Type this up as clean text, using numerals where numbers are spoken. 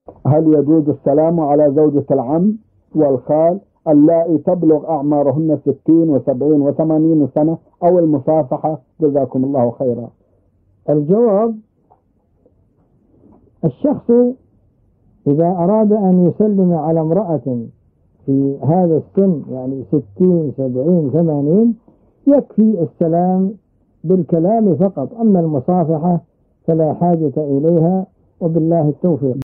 هل يجوز السلام على زوجة العم والخال اللائي تبلغ أعمارهن 60 و70 و80 سنة، أو المصافحة؟ جزاكم الله خيرا. الجواب: الشخص إذا أراد أن يسلم على امرأة في هذا السن، يعني 60 70 80، يكفي السلام بالكلام فقط، أما المصافحة فلا حاجة إليها، وبالله التوفيق.